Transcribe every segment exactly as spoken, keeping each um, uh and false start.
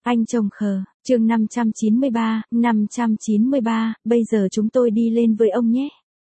Anh chồng khờ, chương năm trăm chín mươi ba, năm trăm chín mươi ba, bây giờ chúng tôi đi lên với ông nhé.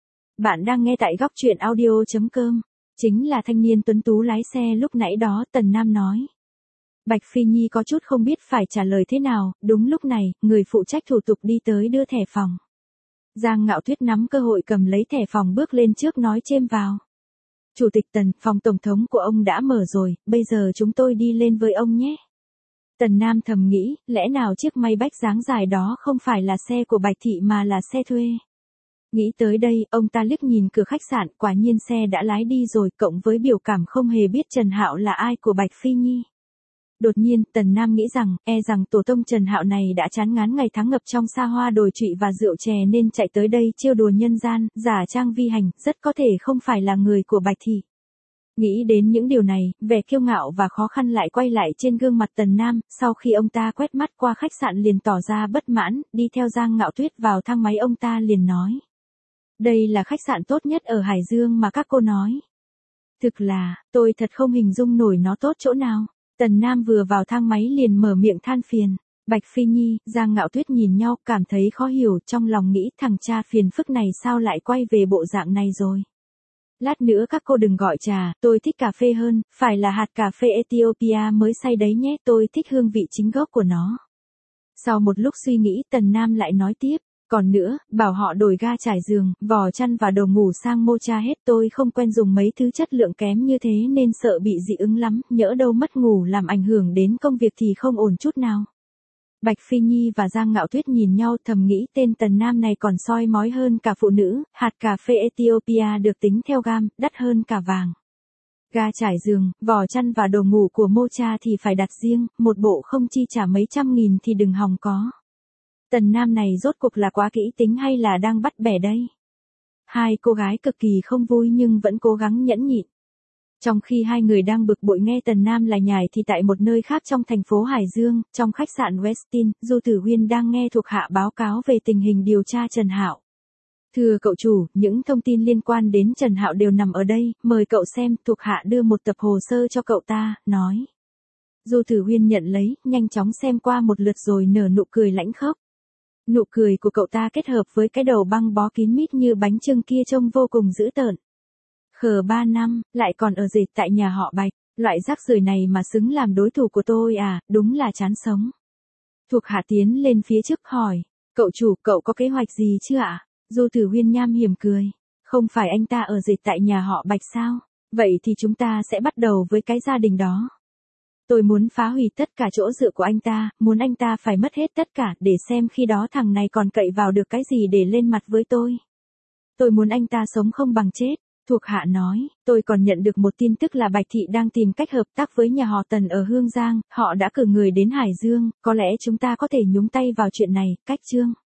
Bạn đang nghe tại góc truyện audio chấm com, chính là thanh niên tuấn tú lái xe lúc nãy đó, Tần Nam nói. Bạch Phi Nhi có chút không biết phải trả lời thế nào, đúng lúc này, người phụ trách thủ tục đi tới đưa thẻ phòng. Giang Ngạo Tuyết nắm cơ hội cầm lấy thẻ phòng bước lên trước nói chêm vào. Chủ tịch Tần, phòng tổng thống của ông đã mở rồi, bây giờ chúng tôi đi lên với ông nhé. Tần Nam thầm nghĩ, lẽ nào chiếc Maybach dáng dài đó không phải là xe của Bạch Thị mà là xe thuê. Nghĩ tới đây, ông ta liếc nhìn cửa khách sạn, quả nhiên xe đã lái đi rồi, cộng với biểu cảm không hề biết Trần Hạo là ai của Bạch Phi Nhi. Đột nhiên, Tần Nam nghĩ rằng, e rằng tổ tông Trần Hạo này đã chán ngán ngày tháng ngập trong xa hoa đồi trụy và rượu chè nên chạy tới đây trêu đùa nhân gian, giả trang vi hành, rất có thể không phải là người của Bạch Thị. Nghĩ đến những điều này, vẻ kiêu ngạo và khó khăn lại quay lại trên gương mặt Tần Nam, sau khi ông ta quét mắt qua khách sạn liền tỏ ra bất mãn, đi theo Giang Ngạo Tuyết vào thang máy ông ta liền nói. Đây là khách sạn tốt nhất ở Hải Dương mà các cô nói. Thực là, tôi thật không hình dung nổi nó tốt chỗ nào. Tần Nam vừa vào thang máy liền mở miệng than phiền. Bạch Phi Nhi, Giang Ngạo Tuyết nhìn nhau cảm thấy khó hiểu, trong lòng nghĩ thằng cha phiền phức này sao lại quay về bộ dạng này rồi. Lát nữa các cô đừng gọi trà, tôi thích cà phê hơn, phải là hạt cà phê Ethiopia mới xay đấy nhé, tôi thích hương vị chính gốc của nó. Sau một lúc suy nghĩ Tần Nam lại nói tiếp, còn nữa, bảo họ đổi ga trải giường, vò chăn và đồ ngủ sang Mocha hết, tôi không quen dùng mấy thứ chất lượng kém như thế nên sợ bị dị ứng lắm, nhỡ đâu mất ngủ làm ảnh hưởng đến công việc thì không ổn chút nào. Bạch Phi Nhi và Giang Ngạo Tuyết nhìn nhau thầm nghĩ tên Tần Nam này còn soi mói hơn cả phụ nữ, hạt cà phê Ethiopia được tính theo gam, đắt hơn cả vàng. Ga trải giường, vò chăn và đồ ngủ của Mocha thì phải đặt riêng, một bộ không chi trả mấy trăm nghìn thì đừng hòng có. Tần Nam này rốt cuộc là quá kỹ tính hay là đang bắt bẻ đây? Hai cô gái cực kỳ không vui nhưng vẫn cố gắng nhẫn nhịn. Trong khi hai người đang bực bội nghe Tần Nam lải nhải thì tại một nơi khác trong thành phố Hải Dương, trong khách sạn Westin, Du Tử Huyên đang nghe thuộc hạ báo cáo về tình hình điều tra Trần Hạo. Thưa cậu chủ, những thông tin liên quan đến Trần Hạo đều nằm ở đây, mời cậu xem, thuộc hạ đưa một tập hồ sơ cho cậu ta, nói. Du Tử Huyên nhận lấy, nhanh chóng xem qua một lượt rồi nở nụ cười lãnh khốc. Nụ cười của cậu ta kết hợp với cái đầu băng bó kín mít như bánh chưng kia trông vô cùng dữ tợn. Khờ ba năm, lại còn ở dệt tại nhà họ Bạch, loại rác rưởi này mà xứng làm đối thủ của tôi à, đúng là chán sống. Thuộc hạ tiến lên phía trước hỏi, cậu chủ, cậu có kế hoạch gì chưa ạ? À? Du Tử Huyên nham hiểm cười, không phải anh ta ở dệt tại nhà họ Bạch sao? Vậy thì chúng ta sẽ bắt đầu với cái gia đình đó. Tôi muốn phá hủy tất cả chỗ dựa của anh ta, muốn anh ta phải mất hết tất cả để xem khi đó thằng này còn cậy vào được cái gì để lên mặt với tôi. Tôi muốn anh ta sống không bằng chết. Thuộc hạ nói, tôi còn nhận được một tin tức là Bạch Thị đang tìm cách hợp tác với nhà họ Tần ở Hương Giang, họ đã cử người đến Hải Dương, có lẽ chúng ta có thể nhúng tay vào chuyện này, cách chương.